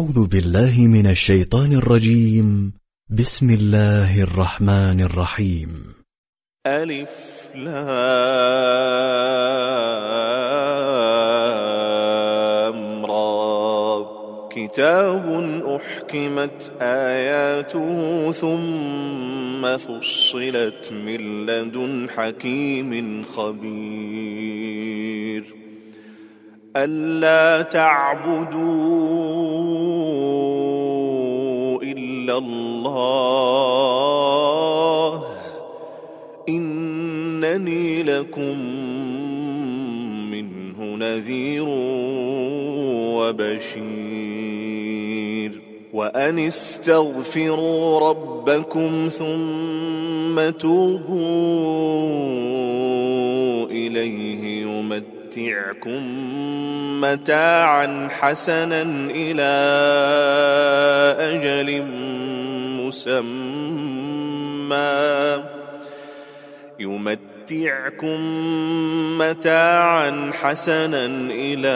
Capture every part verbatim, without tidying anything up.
أعوذ بالله من الشيطان الرجيم. بسم الله الرحمن الرحيم. ألف لام را. كتاب أحكمت آياته ثم فصلت من لدن حكيم خبير. ألا تعبدوا إلا الله إنني لكم منه نذير وبشير. وأن استغفروا ربكم ثم توبوا إليه يمتعكم متاعا حسنا إلى أجل مسمى يمتعكم متاعا حسنا إلى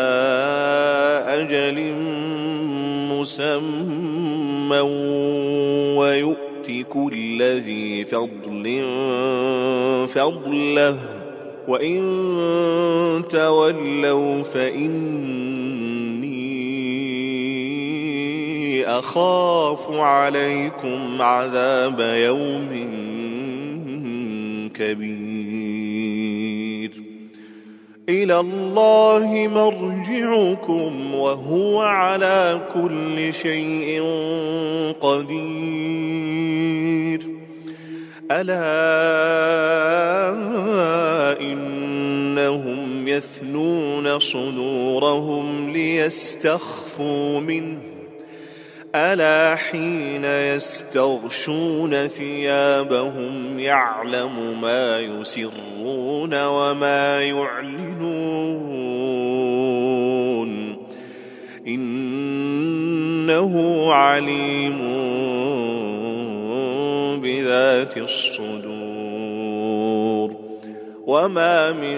أجل مسمى ويؤت كل ذي فضل فضله وإن تولوا فإني أخاف عليكم عذاب يوم كبير. إلى الله مرجعكم وهو على كل شيء قدير. ألا إنهم يثنون صدورهم ليستخفوا منه ألا حين يستغشون ثيابهم يعلم ما يسرون وما يعلنون إنه عليم بذات الصدور. وما من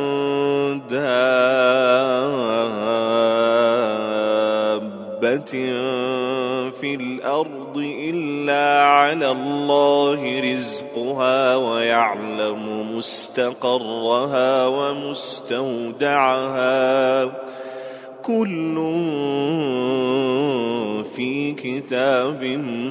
دابة في الأرض إلا على الله رزقها ويعلم مستقرها ومستودعها كل في كتاب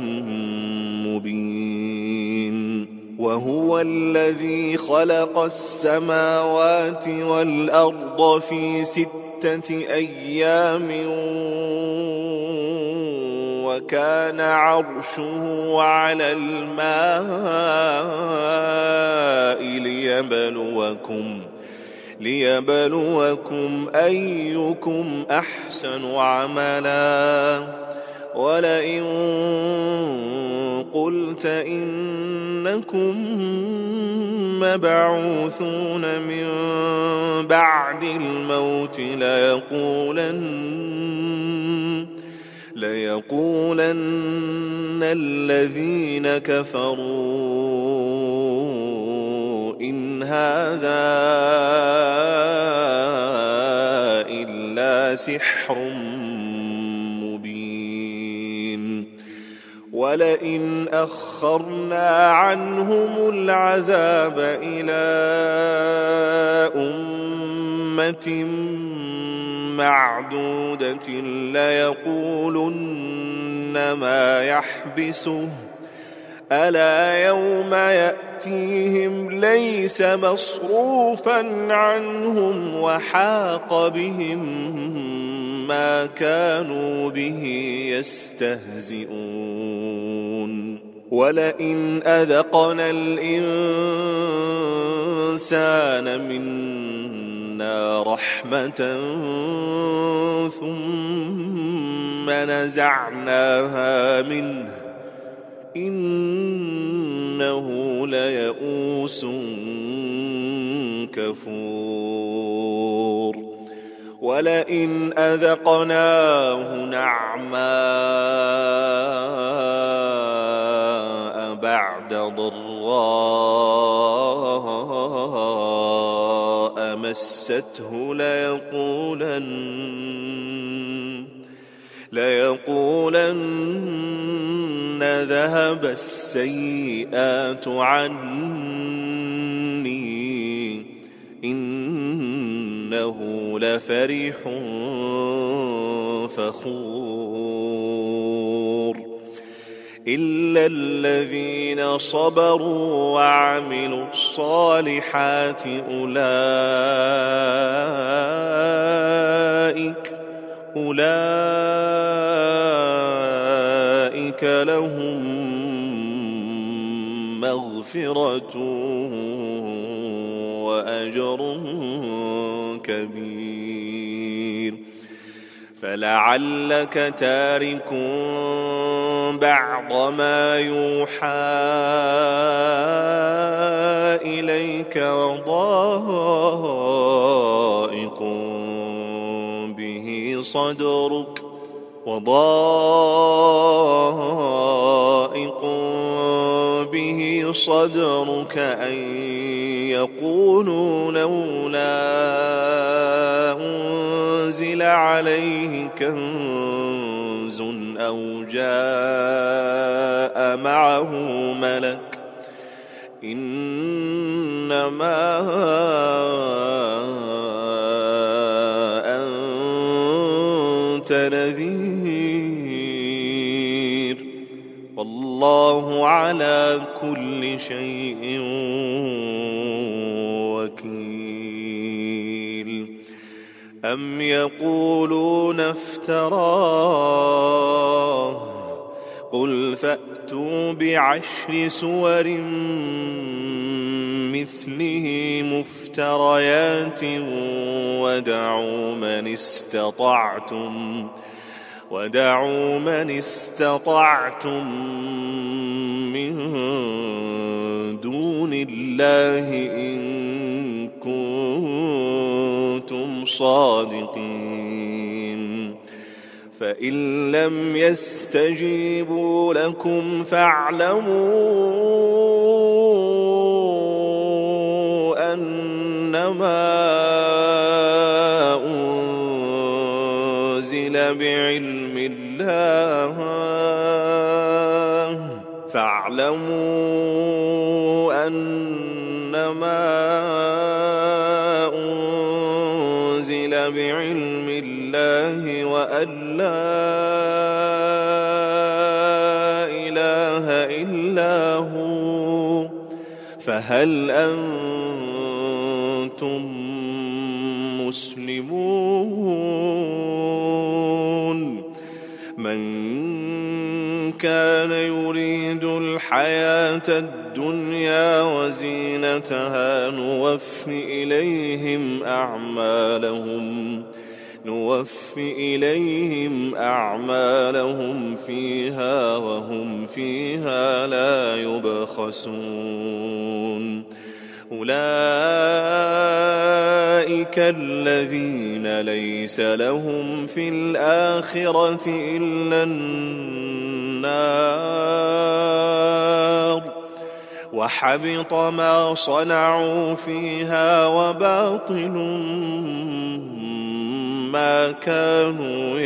مبين. وهو الذي خلق السماوات والأرض في ستة أيام وكان عرشه على الماء ليبلوكم ليبلوكم أيكم أحسن عملا. ولئن قلت إنكم مبعوثون من بعد الموت ليقولن ليقولن الذين كفروا إن هذا إلا سحر مبين. ولئن أخرنا عنهم العذاب إلى أمة معدودة ليقولن ما يحبسه ألا يوم يأتيهم ليس مصروفا عنهم وحاق بهم ما كانوا به يستهزئون. ولئن أذقنا الإنسان منا رحمة ثم نزعناها منه إنه ليئوس كفور. ولئن أذقناه نعماء بعد ضراء مسته ليقولن ليقولن ذهب السيئات عني إنه لفرح فخور إلا الذين صبروا وعملوا الصالحات أولئك أولئك لهم مغفرة وأجر كبير فلعلك تارك بعض ما يوحى إليك وضائق به صدرك وضائق به صدرك أن يقولوا لولا أنزل عليه كنز أو جاء معه ملك إنما أنت نذير والله على كل شيء وكيل أم يقولون افتراه قل فأتوا بعشر سور مثله مفتريات ودعوا من استطعتم ودعوا من استطعتم من دون الله إن كنتم صادقين فإن لم يستجيبوا لكم فاعلموا أنما أنزل بعلم الله فاعلموا أنما أنزل بعلم الله وأن لا إله إلا هو فهل أنتم مسلمون من كان يريد الحياة الدنيا وزينتها نوف إليهم أعمالهم نوف إليهم أعمالهم فيها وهم فيها لا يبخسون أولئك الذين ليس لهم في الآخرة إلا النار وحبط ما صنعوا فيها وباطل ما كانوا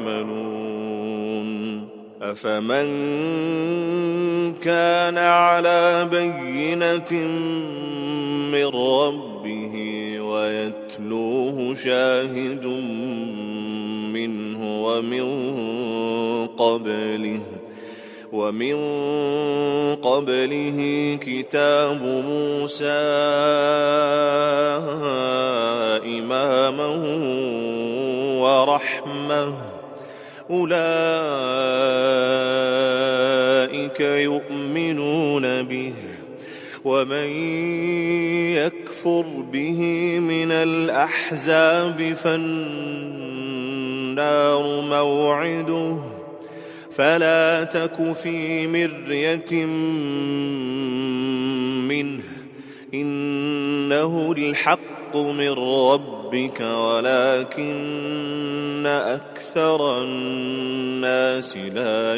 يعملون أفمن كان على بينة من ربه ويتلوه شاهد منه ومن قبله ومن قبله كتاب موسى إماما ورحمة أولئك يؤمنون به ومن يكفر به من الأحزاب فالنار موعده فلا تك في مرية منه إنه الحق من ربك ولكن أكثر الناس لا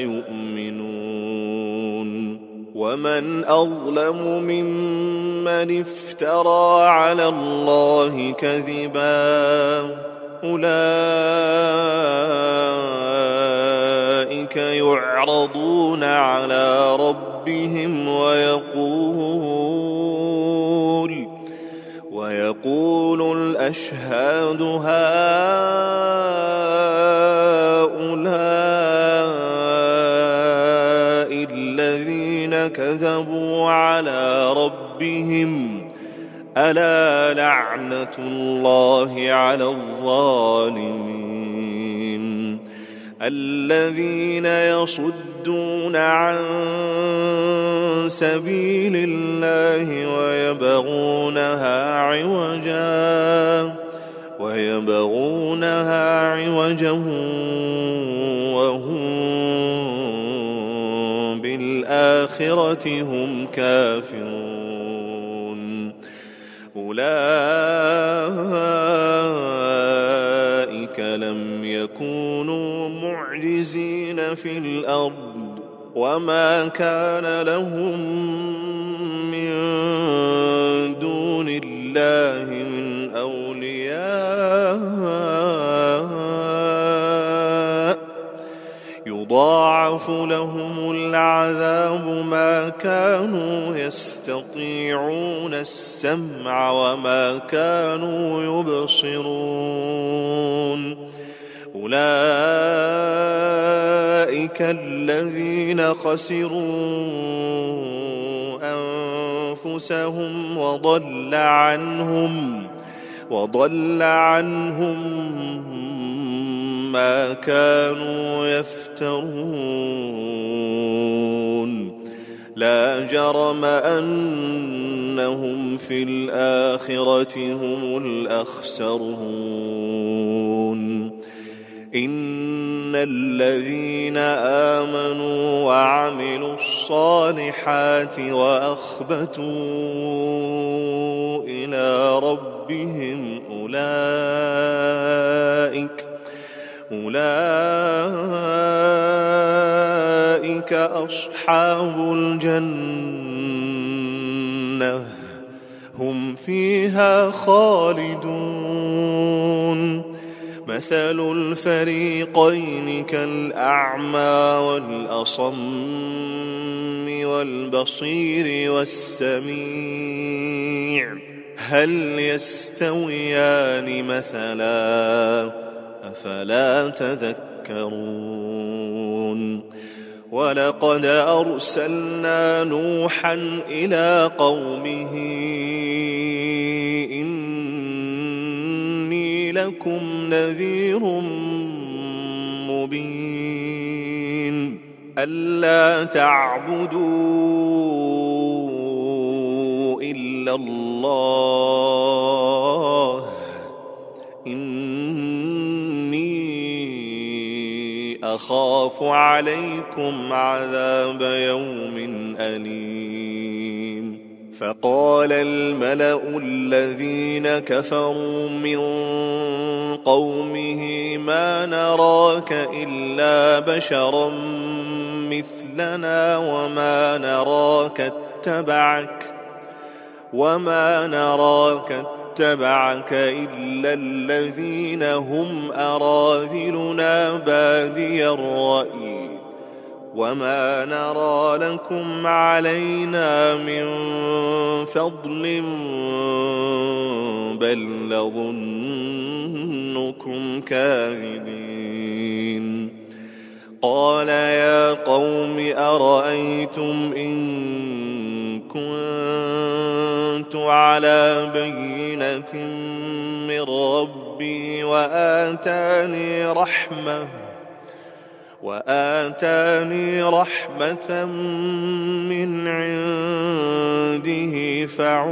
يؤمنون ومن أظلم ممن افترى على الله كذبا أولئك أولئك يعرضون على ربهم ويقول ويقول الأشهاد هؤلاء الذين كذبوا على ربهم ألا لعنة الله على الظالمين الذين يصدون عن سبيل الله ويبغونها عوجا ويبغونها عوجا وهم بالآخرة هم كافرون أولئك لم يكونوا معجزين في الأرض وما كان لهم من دون الله من أولياء يضاعف لهم العذاب ما كانوا يستطيعون السمع وما كانوا يبصرون أولئك الذين خسروا أنفسهم وضل عنهم وضل عنهم ما كانوا يفترون لا جرم أنهم في الآخرة هم الأخسرون إن الذين آمنوا وعملوا الصالحات وأخبتوا إلى ربهم أولئك أولئك أصحاب الجنة هم فيها خالدون مثل الفريقين كالأعمى والأصم والبصير والسميع هل يستويان مثلا أفلا تذكرون ولقد أرسلنا نوحا إلى قومه إني لكم نذير مبين ألا تعبدوا إلا الله أخاف عليكم عذاب يوم أليم فقال الملأ الذين كفروا من قومه ما نراك إلا بشرا مثلنا وما نراك اتبعك وما نراك اتبعك إلا الذين هم أراذلنا بادي الرأي وما نرى لكم علينا من فضل بل نظنكم كاذبين قال يا قوم أرأيتم إن كنت على بينة من ربي وآتاني رحمة وآتاني رحمة من عنده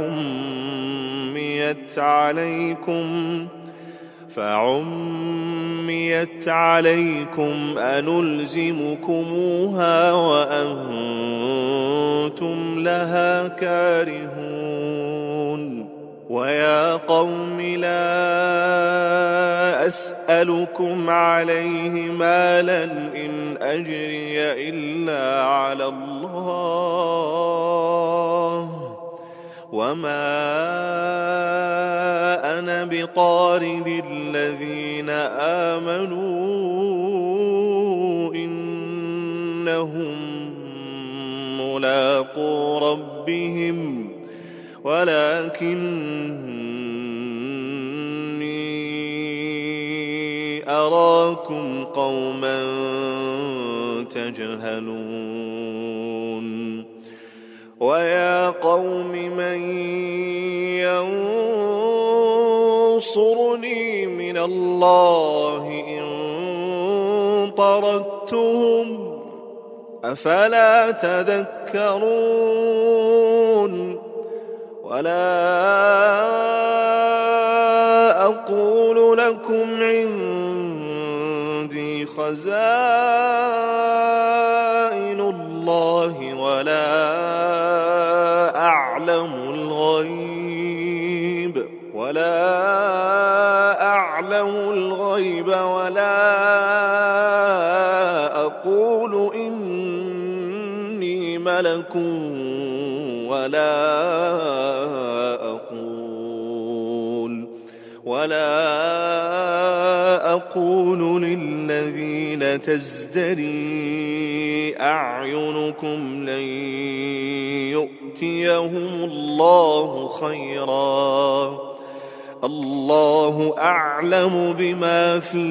فعميت عليكم فعميت عليكم أنلزمكموها وأنتم لها كارهون ويا قوم لا أسألكم عليه مالا إن أجري إلا على الله وما أنا بطارد الذين آمنوا إني إنهم ملاقو ربهم ولكني أراكم قوما تجهلون ويا قوم من ينصرني من الله إن طردتهم أفلا تذكرون ولا أقول لكم عندي خزائن الله ولا أعلم الغيب ولا أعلم الغيب ولا أقول إني ملك ولا أقول ولا أقول للذين تزدري أعينكم لن يؤتيهم الله خيرا الله أعلم بما في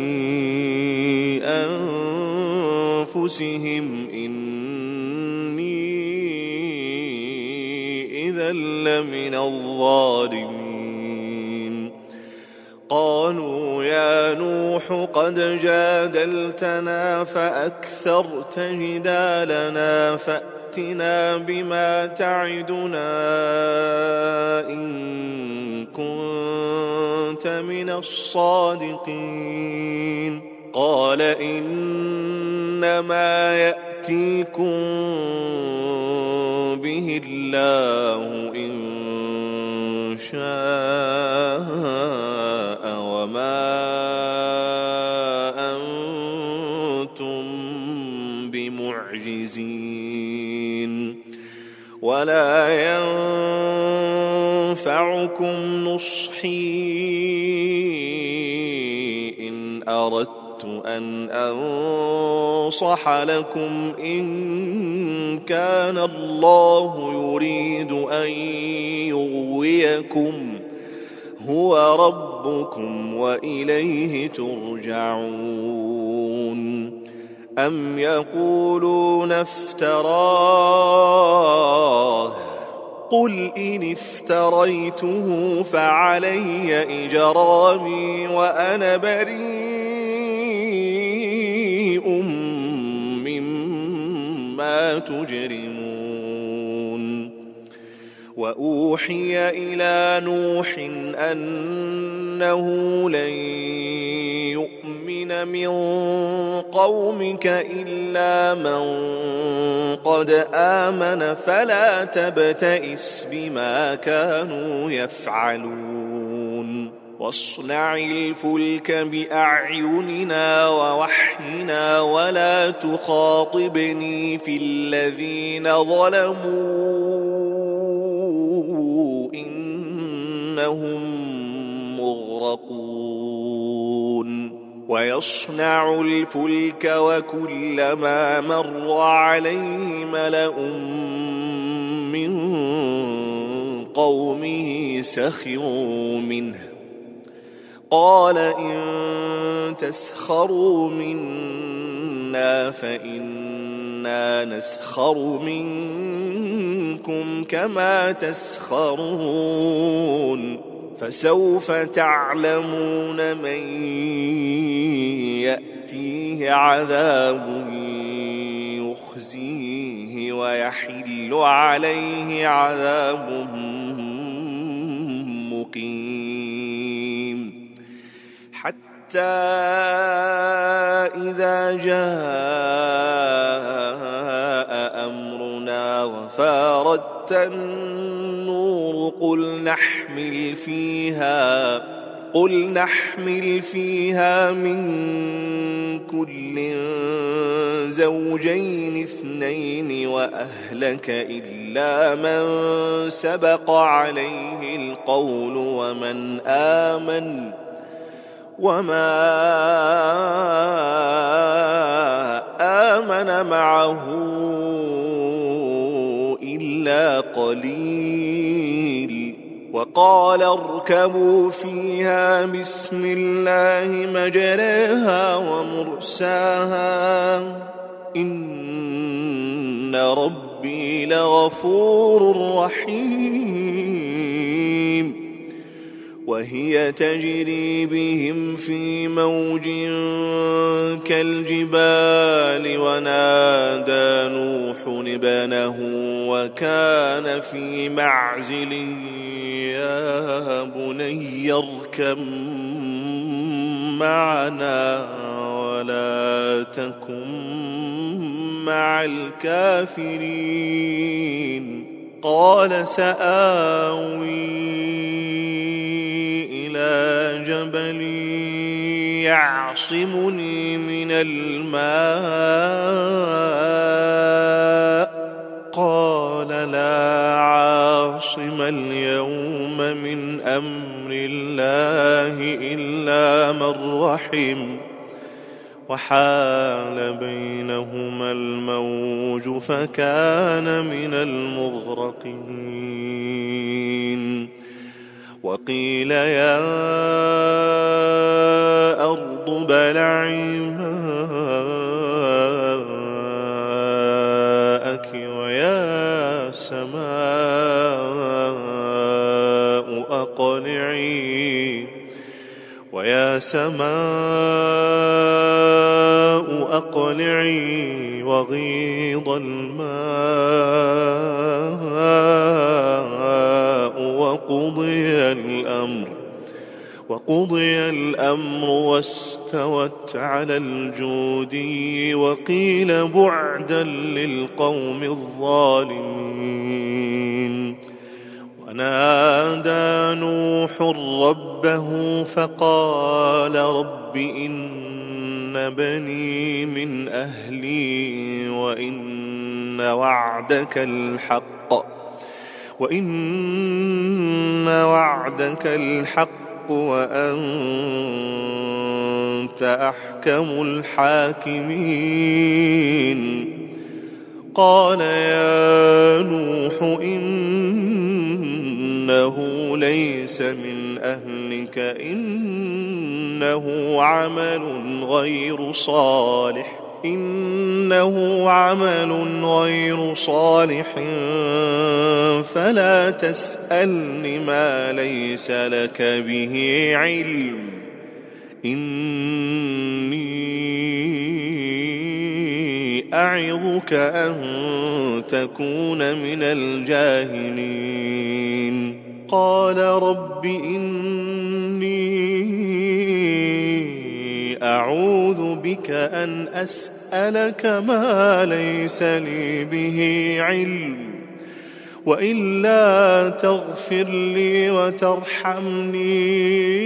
أنفسهم إني إذا لمن الظالمين قالوا يا نوح قد جادلتنا فأكثرت جدالنا فأتنا بما تعدنا إن كنت من الصادقين قال إنما يأتيكم به الله إن شاء وما أنتم بمعجزين ولا ينفعكم نصحي إن أردت أن أنصح لكم إن كان الله يريد أن يغويكم هو ربكم وإليه ترجعون أم يقولون افتراه قل إن افتريته فعلي إجرامي وأنا بريء مما تجرمون وأوحي إلى نوح أنه لن يؤمن من قومك إلا من قد آمن فلا تبتئس بما كانوا يفعلون واصنع الفلك بأعيننا ووحينا ولا تخاطبني في الذين ظلموا إنهم مغرقون ويصنع الفلك وكلما مر عليه ملأ من قومه سخروا منه قال إن تسخروا منا فإنا نسخر منكم كما تسخرون فسوف تعلمون من يأتيه عذاب يخزيه ويحل عليه عذاب مقيم حتى إذا جاء أمرنا وفاردت النور قل نحمل فيها قل نحمل فيها من كل زوجين اثنين وأهلك إلا من سبق عليه القول ومن آمن وما آمن آمن معه إلا قليل. وقال اركبوا فيها بسم الله مجريها ومرساها إن ربي لغفور رحيم. وهي تجري بهم في موج كالجبال ونادى نوح ابنه وكان في معزل يا بني اركب معنا ولا تكن مع الكافرين. قال سآوي إلى جبل يعصمني من الماء قال لا عاصم اليوم من أمر الله إلا من رحم وحال بينهما الموج فكان من المغرقين. وقيل يا أرض ابلعي ماءك ويا سماء أقلعي ويا سماء أقلعي وغيض الماء وقضي الأمر وقضي الأمر واستوت على الجودي وقيل بعدا للقوم الظالمين. ونادى نوح ربه فقال رب إن بني من أهلي وإن وعدك الحق وإن وعدك الحق وأنت أحكم الحاكمين. قال يا نوح إنه ليس من أهلك إنه عمل غير صالح إنه عمل غير صالح فلا تسألني ما ليس لك به علم إني أعظك أن تكون من الجاهلين. قال رب إني أعوذ بك أن أسألك ما ليس لي به علم وإلا تغفر لي وترحمني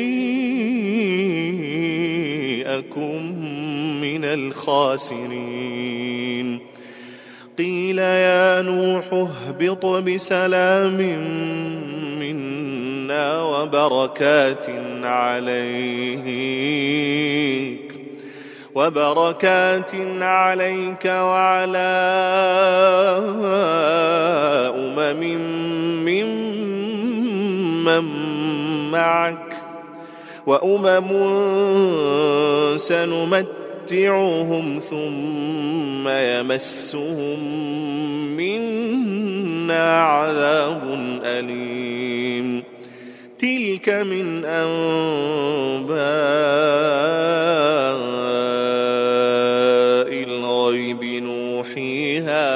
أكن من الخاسرين. قيل يا نوح اهبط بسلام منا وبركات عليك وبركات عليك وعلى أمم ممن معك وأمم سنمتعهم ثم يمسهم منا عذاب أليم. تلك من أنباء الغيب نوحيها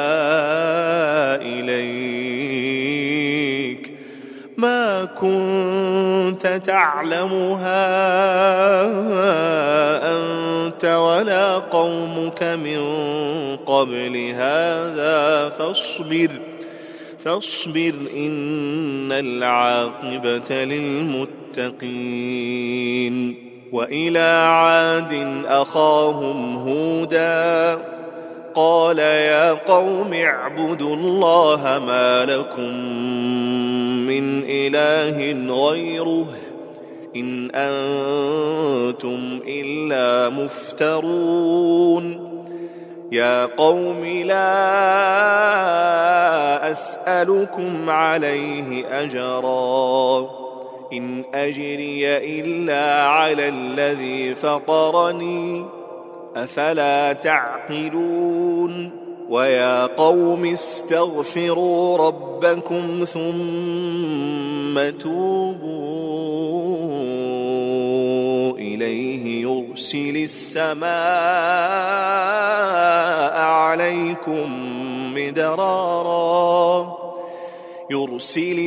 إليك ما كنت تعلمها أنت ولا قومك من قبل هذا فاصبر فاصبر إن العاقبة للمتقين. وإلى عاد أخاهم هودا قال يا قوم اعبدوا الله ما لكم من إله غيره إن أنتم إلا مفترون. يا قوم لا أسألكم عليه أجرا إن أجري إلا على الذي فطرني أفلا تعقلون ويا قوم استغفروا ربكم ثم توبوا إليه يرسل السماء عليكم مدرارا يرسل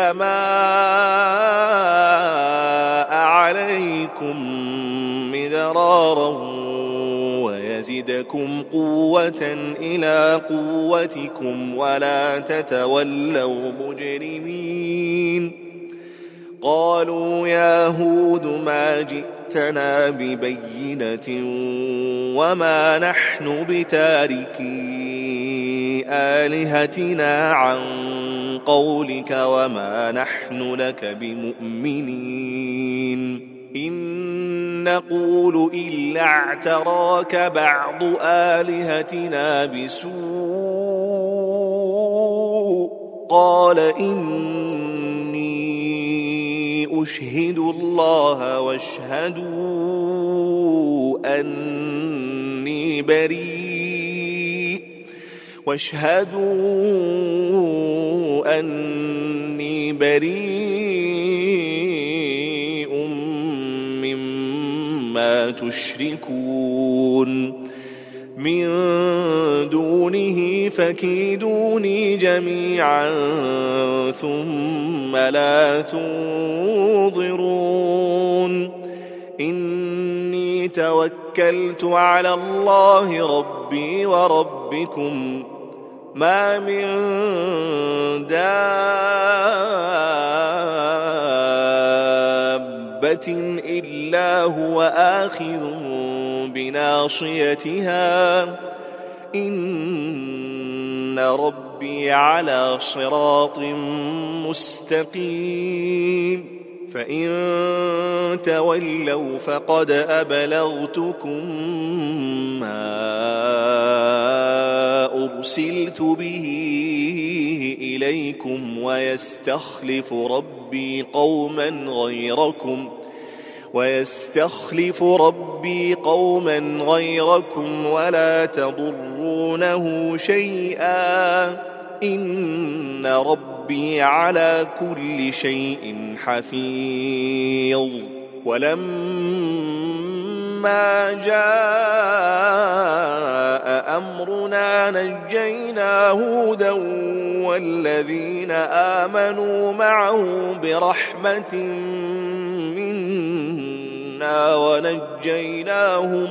السماء عليكم مدرارا ويزدكم قوة إلى قوتكم ولا تتولوا مجرمين قالوا يا هود ما جئتنا ببينة وما نحن بتاركي آلهتنا عن قولك وما نحن لك بمؤمنين إن نقول إلا اعتراك بعض آلهتنا بسوء قال إني أشهد الله واشهدوا أني بريء واشهدوا أني بريء مما تشركون من دونه فكيدوني جميعا ثم لا تنظرون إني توكلت على الله ربي وربكم ما من دابة إلا هو آخذ بناصيتها إن ربي على صراط مستقيم فإن تولوا فقد أبلغتكم ما أرسلت به إليكم ويستخلف ربي قوما غيركم ويستخلف ربي قوما غيركم ولا تضرونه شيئا إن ربي على كل شيء حفيظ ولما جاء أمرنا نجينا هودا والذين آمنوا معه برحمة منا ونجيناهم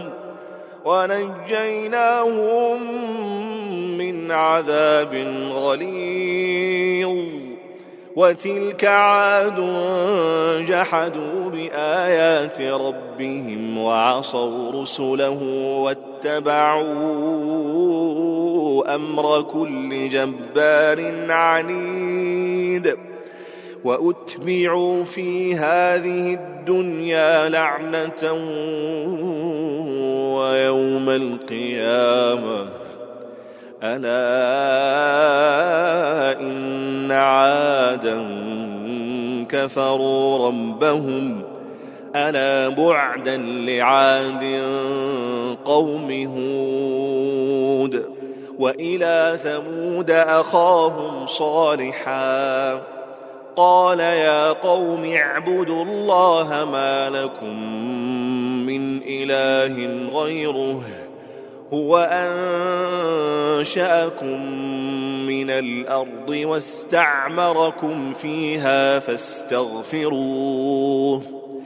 ونجيناهم من عذاب غليظ وتلك عاد جحدوا بآيات ربهم وعصوا رسله واتبعوا أمر كل جبار عنيد وأتبعوا في هذه الدنيا لعنة ويوم القيامة ألا إن عادا كفروا ربهم ألا بعدا لعاد قوم هود وإلى ثمود أخاهم صالحا قال يا قوم اعبدوا الله ما لكم من إله غيره هو أنشأكم من الأرض واستعمركم فيها فاستغفروه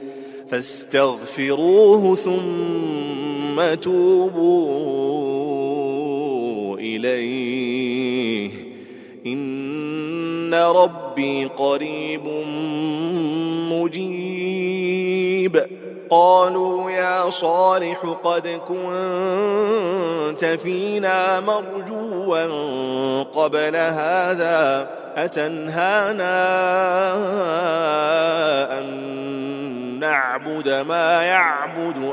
فاستغفروه ثم توبوا إليه إن ربي قريب مجيب قالوا يا صالح قد كنت فينا مرجوا قبل هذا أتنهانا أن نعبد ما يعبد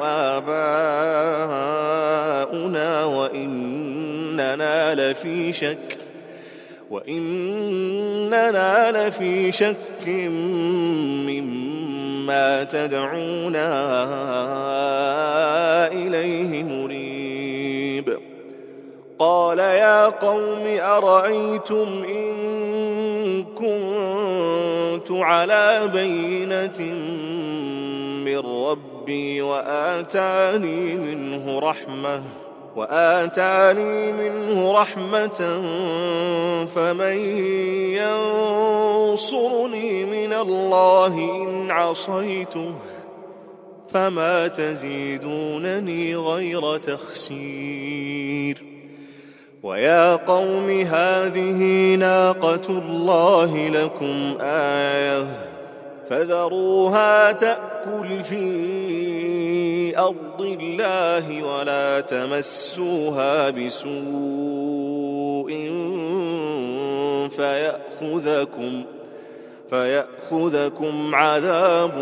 آباؤنا وإننا لفي شك وإننا لفي شك مما تدعونا إليه مريب. قال يا قوم أرأيتم إن كنت على بينة من ربي وآتاني منه رحمة وآتاني منه رحمة فمن ينصرني من الله إن عصيته فما تزيدونني غير تخسير. ويا قوم هذه ناقة الله لكم آية فذروها تأكل في أرض الله ولا تمسوها بسوء فيأخذكم فيأخذكم عذاب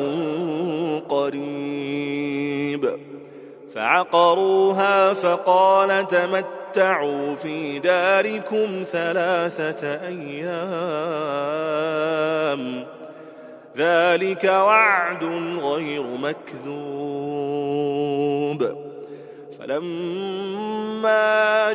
قريب. فعقروها فقال تمتعوا في داركم ثلاثة أيام ذلك وعد غير مكذوب. فلما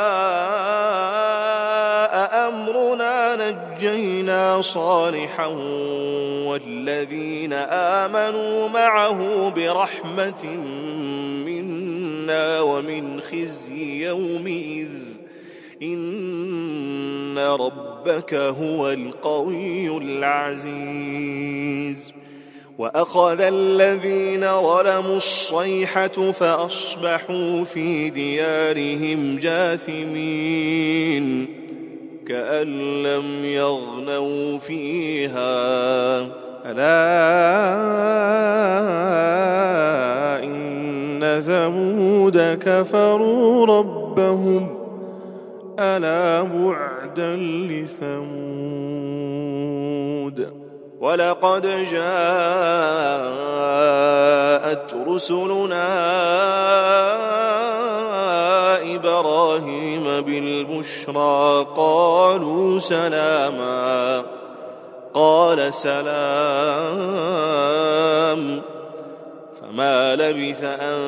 جاء أمرنا نجينا صالحا والذين آمنوا معه برحمة منا ومن خزي يومئذ إن ربك هو القوي العزيز. وأخذ الذين ظلموا الصيحة فأصبحوا في ديارهم جاثمين كأن لم يغنوا فيها ألا إن ثمود كفروا ربهم ألا بعدا لثمود. ولقد جاءت رسلنا إبراهيم بالبشرى قالوا سلاما قال سلام فما لبث أن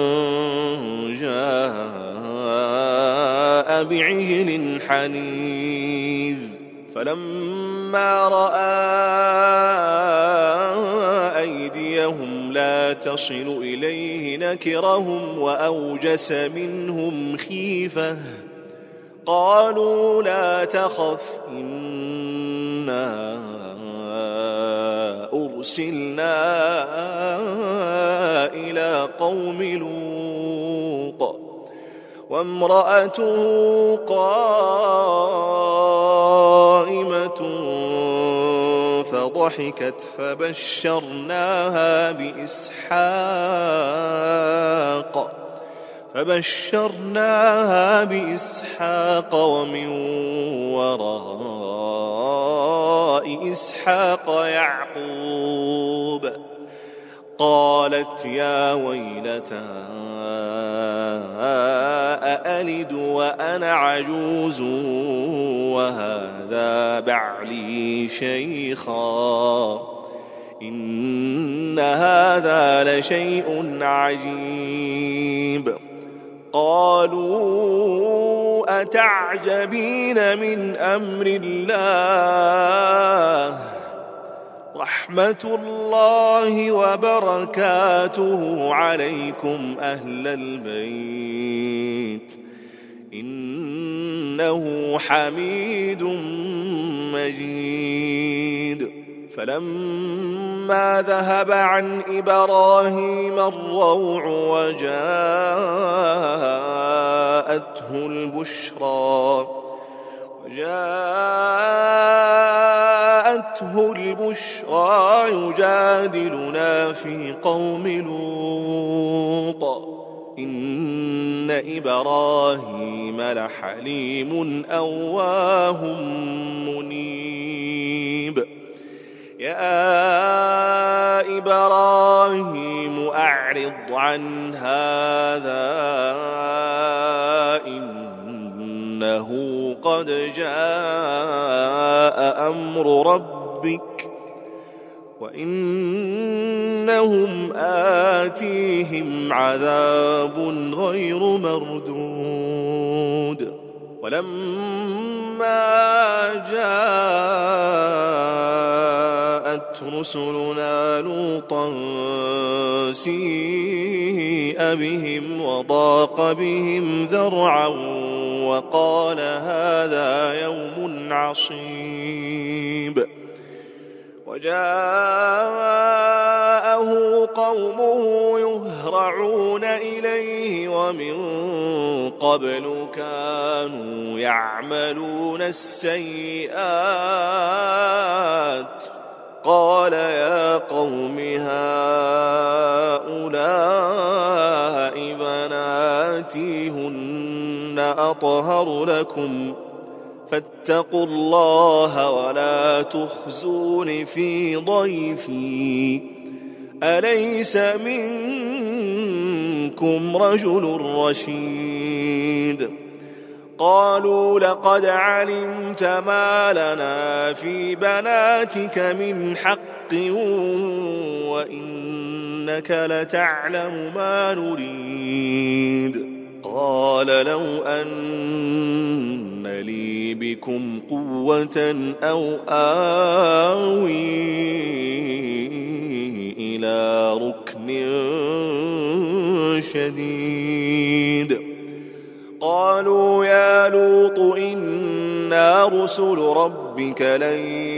جاء بعجل حنيذ. فلما رأى أيديهم لا تصل إليه نكرهم وأوجس منهم خيفة قالوا لا تخف إنا أرسلنا إلى قوم لوط وامرأته قائمة فضحكت فبشرناها بإسحاق فبشرناها بإسحاق ومن وراء إسحاق يعقوب. قالت يا ويلتى أألد وأنا عجوز وهذا بعلي شيخا إن هذا لشيء عجيب. قالوا أتعجبين من أمر الله رحمة الله وبركاته عليكم أهل البيت إنه حميد مجيد. فلما ذهب عن إبراهيم الروع وجاءته البشرى وجاءته البشرى يجادلنا في قوم لوط إن إبراهيم لحليم أواه منيب. يا إبراهيم أعرض عن هذا إنه قد جاء أمر ربك وإنهم آتيهم عذاب غير مردود. ولما جاءت رسلنا لوطا سيء بهم وضاق بهم ذرعا وقال هذا يوم عصيب. وجاءه قومه يهرعون إليه ومن قبل كانوا يعملون السيئات. قال يا قوم هؤلاء بناتي هن أطهر لكم فاتقوا الله ولا تخزون في ضيفي أليس منكم رجل رشيد. قالوا لقد علمت ما لنا في بناتك من حق وإنك لتعلم ما نريد. قال لو أن لي بكم قوة أو آوي إلى ركن شديد. قالوا يا لوط إنا رسل ربك لن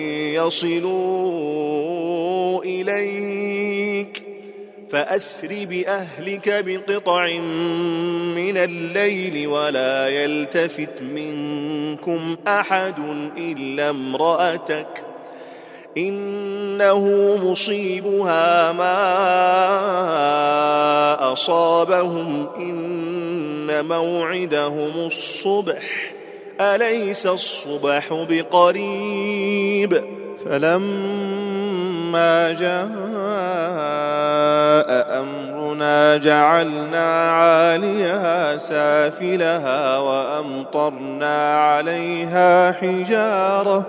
يصلوا إليك فأسر بأهلك بقطع من الليل ولا يلتفت منكم أحد إلا امرأتك إنه مصيبها ما أصابهم إن موعدهم الصبح أليس الصبح بقريب. فلما جاء أمرنا جعلنا عاليها سافلها وأمطرنا عليها حجارة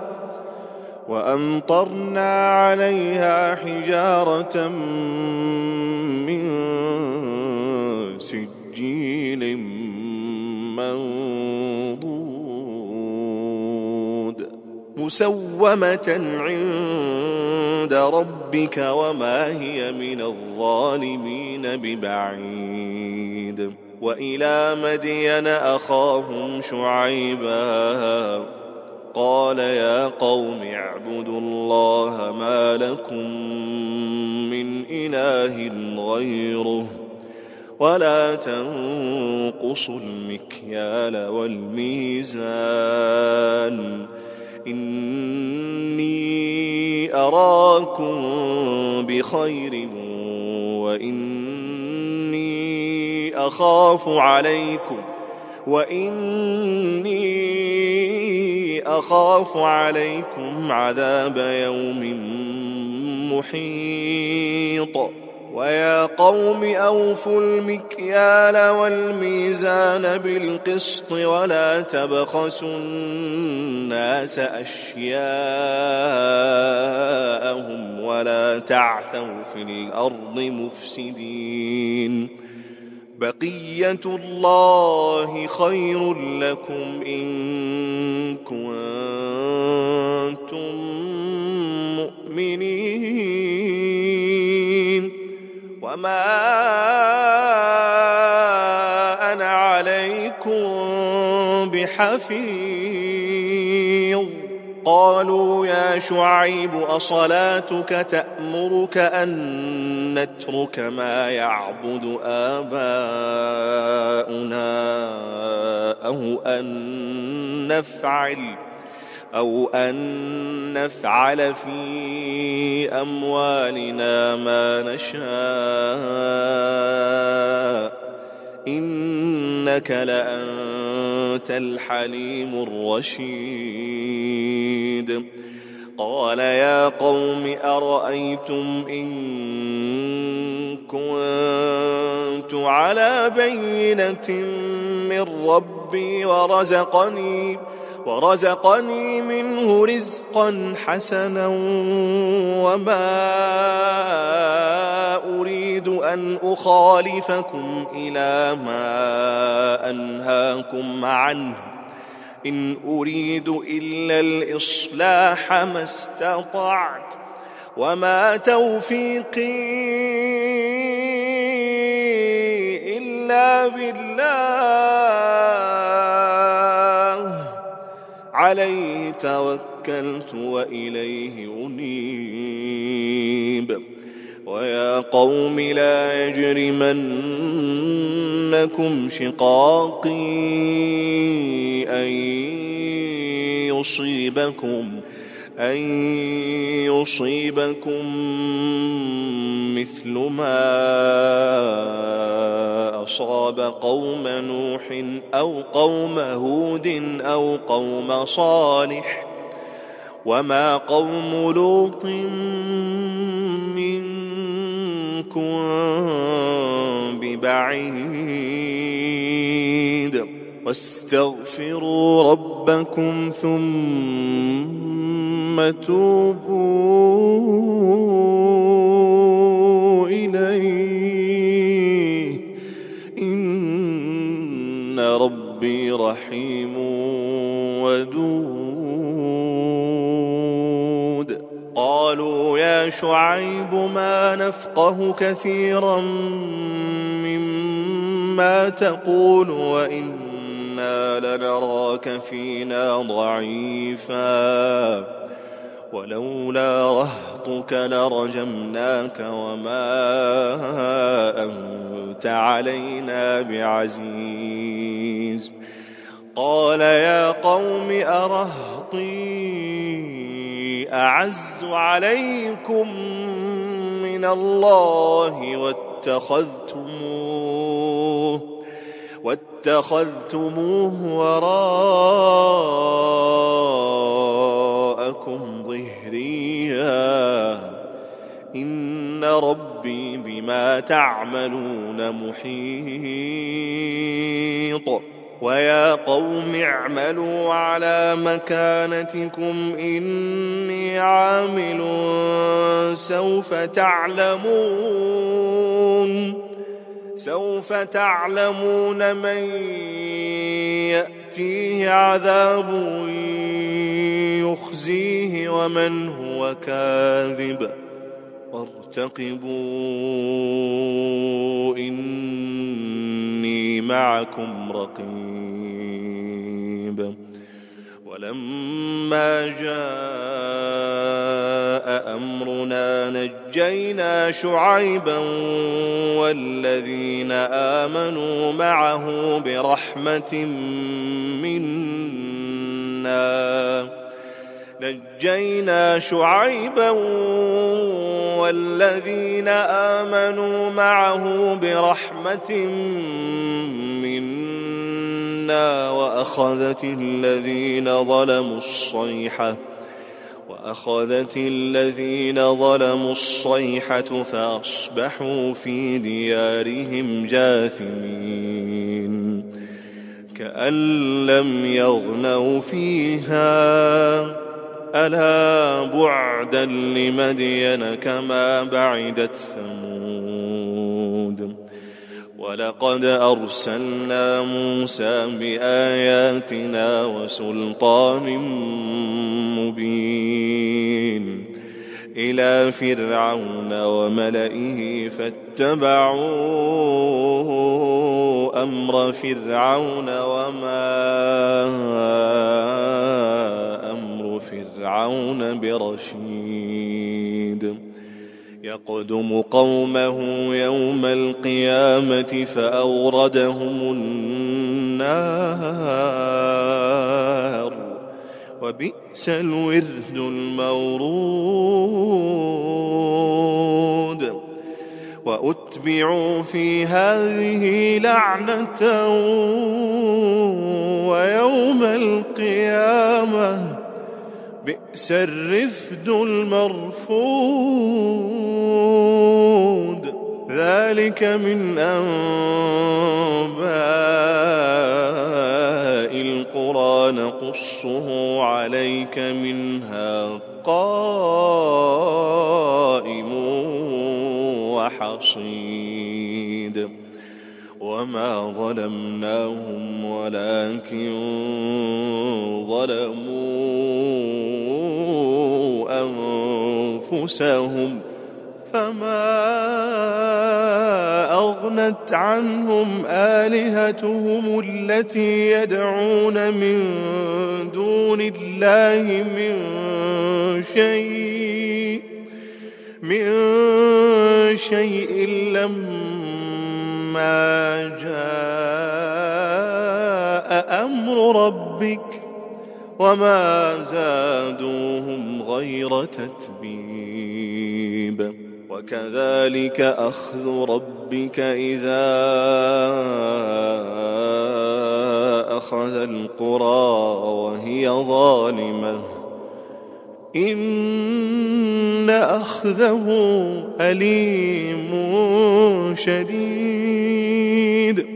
وأمطرنا عليها حجارة من سجيل منضود مسومة عند ربك وما هي من الظالمين ببعيد. وإلى مدين أخاهم شعيبا قال يا قوم اعبدوا الله ما لكم من إله غيره ولا تنقصوا المكيال والميزان إني أراكم بخير وإني أخاف عليكم وإني أخاف عليكم عذاب يوم محيط. ويا قوم أوفوا المكيال والميزان بالقسط ولا تبخسوا الناس أشياءهم ولا تعثوا في الأرض مفسدين. بقية الله خير لكم إن كنتم مؤمنين وما أنا عليكم بحفيظ. قالوا يا شعيب أصلاتك تأمرك أن نترك ما يعبد آباؤنا أو أن نفعل أو أن نفعل في أموالنا ما نشاء إنك لأنت الحليم الرشيد. قال يا قوم أرأيتم إن كنت على بينة من ربي ورزقني ورزقني منه رزقا حسنا وما أريد أن أخالفكم إلى ما أنهاكم عنه إن أريد إلا الإصلاح ما استطعت وما توفيقي إلا بالله عليه توكلت وإليه أنيب ويا قوم لا يجرمنكم شقاقي أن يصيبكم أن يصيبكم مثل ما أصاب قوم نوح أو قوم هود أو قوم صالح وما قوم لوط منكم ببعيد واستغفروا ربكم ثم توبوا إليه إن ربي رحيم ودود قالوا يا شعيب ما نفقه كثيرا مما تقول وإنا لنراك فينا ضعيفا ولولا رهطك لرجمناك وما أنت علينا بعزيز قال يا قوم أرهطي أعز عليكم من الله واتخذتموه واتخذتموه وراءكم ظهريا إن ربي بما تعملون محيط ويا قوم اعملوا على مكانتكم إني عامل سوف تعلمون سوف تعلمون من يأتيه عذاب يخزيه ومن هو كاذب وارتقبوا إني معكم رقيب ولما جاء أمرنا نجينا شعيبا والذين آمنوا معه برحمة منا نجينا شعيبا والذين آمنوا معه برحمة منا وأخذت الذين ظلموا الصيحة وأخذت الذين ظلموا الصيحة فأصبحوا في ديارهم جاثمين كأن لم يغنوا فيها ألا بعدا لمدين كما بعدت ثمود ولقد أرسلنا موسى بآياتنا وسلطان مبين إلى فرعون وملئه فاتبعوا أمر فرعون وما أمر فرعون برشيد يقدم قومه يوم القيامة فأوردهم النار وبئس الورد المورود وأتبعوا في هذه لعنة ويوم القيامة بئس الرفد المرفود ذلك من أنباء القرى نقصه عليك منها قائم وحصيد وما ظلمناهم ولكن ظلموا أنفسهم فما أغنت عنهم آلهتهم التي يدعون من دون الله من شيء من شيء لما جاء أمر ربك وما زادوهم غير تتبيب وكذلك أخذ ربك إذا أخذ القرى وهي ظالمة إن أخذه أليم شديد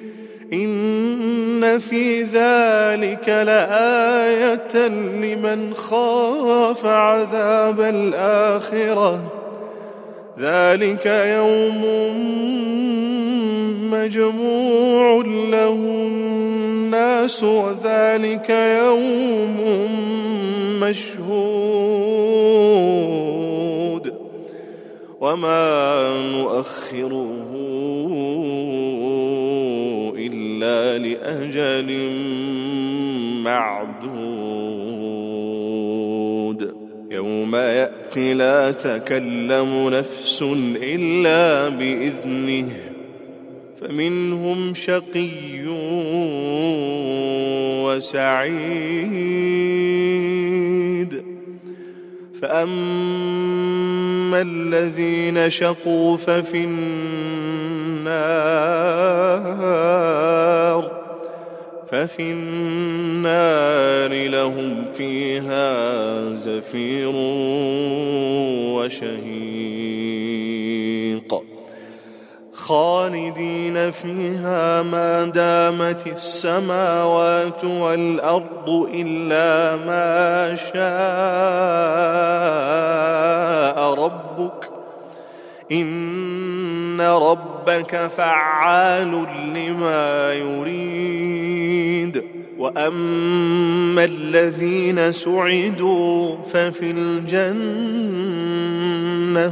إن في ذلك لآية لمن خاف عذاب الآخرة ذلك يوم مجموع له الناس وذلك يوم مشهود وما نؤخره إلا لأجل معدود يوم يأتي لا تكلم نفس إلا بإذنه فمنهم شقي وسعيد فأما الذين شقوا ففي النار ففي النار لهم فيها زفير وشهيق خالدين فيها ما دامت السماوات والأرض إلا ما شاء ربك إن ربك فعال لما يريد وأما الذين سعدوا ففي الجنة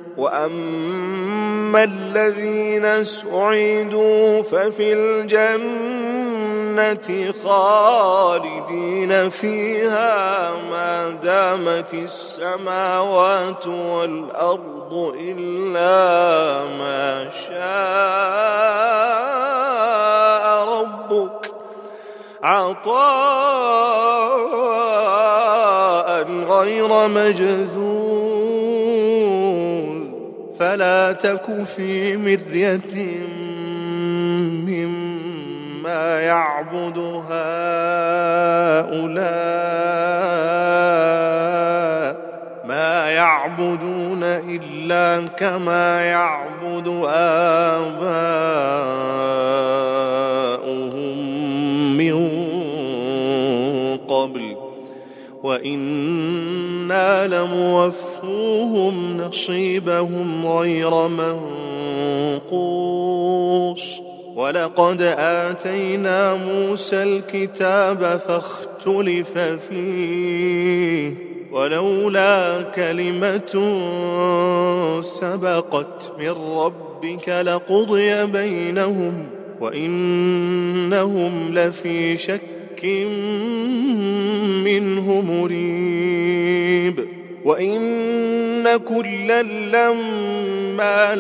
وأما الذين سعدوا ففي الجنة خالدين فيها ما دامت السماوات والأرض إلا ما شاء ربك عطاء غير مجذوذ فلا تك في مرية مما يعبد هؤلاء ما يعبدون إلا كما يعبد آباؤهم من قبل وإنا لموفوهم نصيبهم غير منقوص ولقد آتينا موسى الكتاب فاختلف فيه ولولا كلمة سبقت من ربك لقضي بينهم وإنهم لفي شك منه مريب وإن كلا لما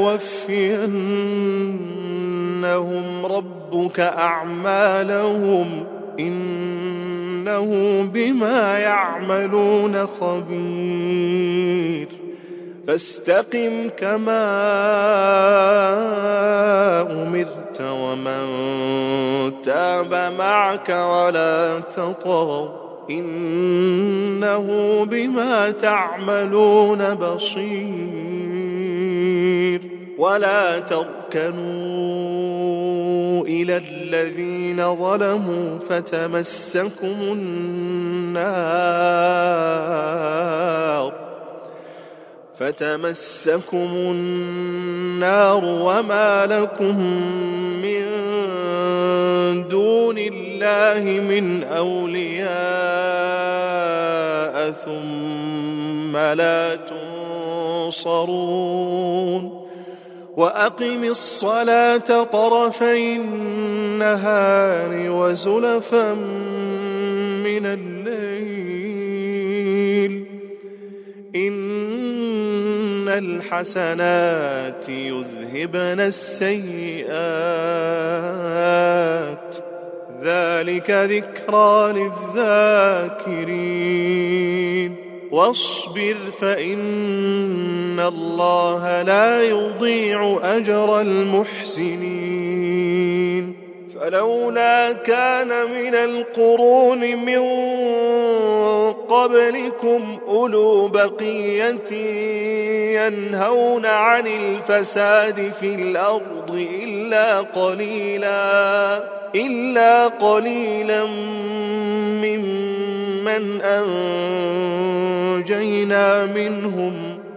ليوفينهم ربك أعمالهم إنه بما يعملون خبير فاستقم كما أمرت ومن تاب معك ولا تطغوا إنه بما تعملون بصير. ولا تركنوا إلى الذين ظلموا فتمسكم النار فتمسكم النار وما لكم من دون الله من أولياء ثم لا تنصرون. وأقم الصلاة طرفي النهار وزلفا من الليل إن الحسنات يذهبن السيئات ذلك ذكرى للذاكرين. واصبر فإن الله لا يضيع أجر المحسنين. فلولا كان من القرون من قبلكم أولو بقية ينهون عن الفساد في الأرض إلا قليلا إلا قليلا ممن أنجينا منهم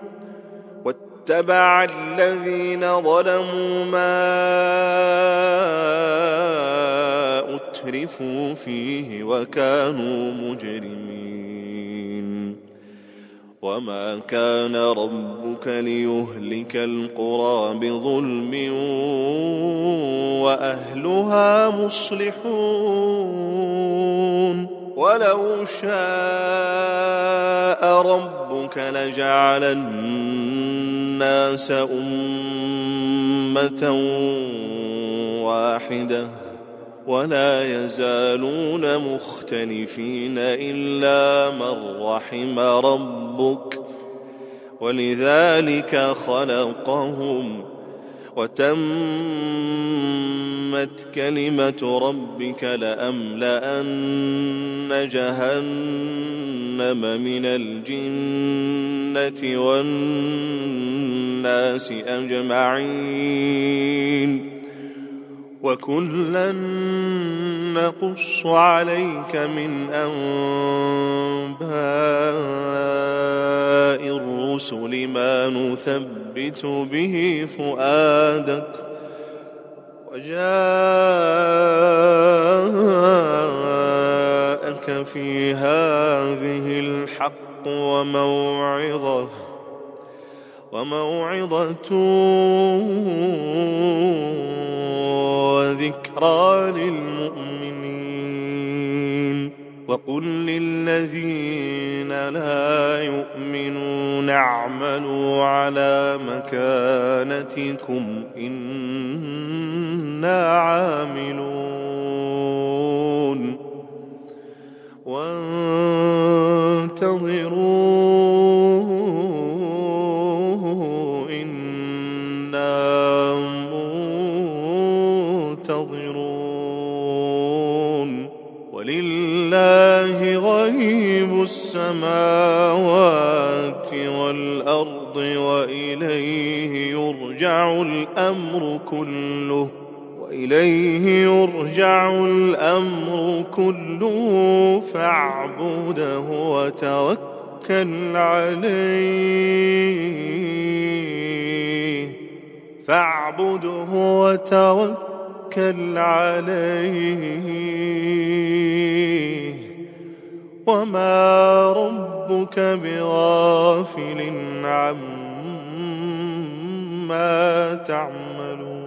واتبع الذين ظلموا ما أترفوا فيه وكانوا مجرمين. وما كان ربك ليهلك القرى بظلم وأهلها مصلحون. ولو شاء ربك لجعل الناس أمة واحدة ولا يزالون مختلفين إلا من رحم ربك ولذلك خلقهم وتمت كلمة ربك لأملأن جهنم من الجنة والناس أجمعين. وكلا نقص عليك من أنباء الرسل ما نثبت به فؤادك وجاءك في هذه الحق وموعظة وموعظة وذكرى للمؤمنين. وقل للذين لا يؤمنون اعملوا على مكانتكم إنا عاملون وانتظروا إنا منتظرون. ولله غيب السماوات والأرض وإليه يرجع الأمر كله وإليه يرجع الأمر كله فاعبده وتوكل عليه فاعبده وتوكل عليه وما ربك بغافل عما تعملون.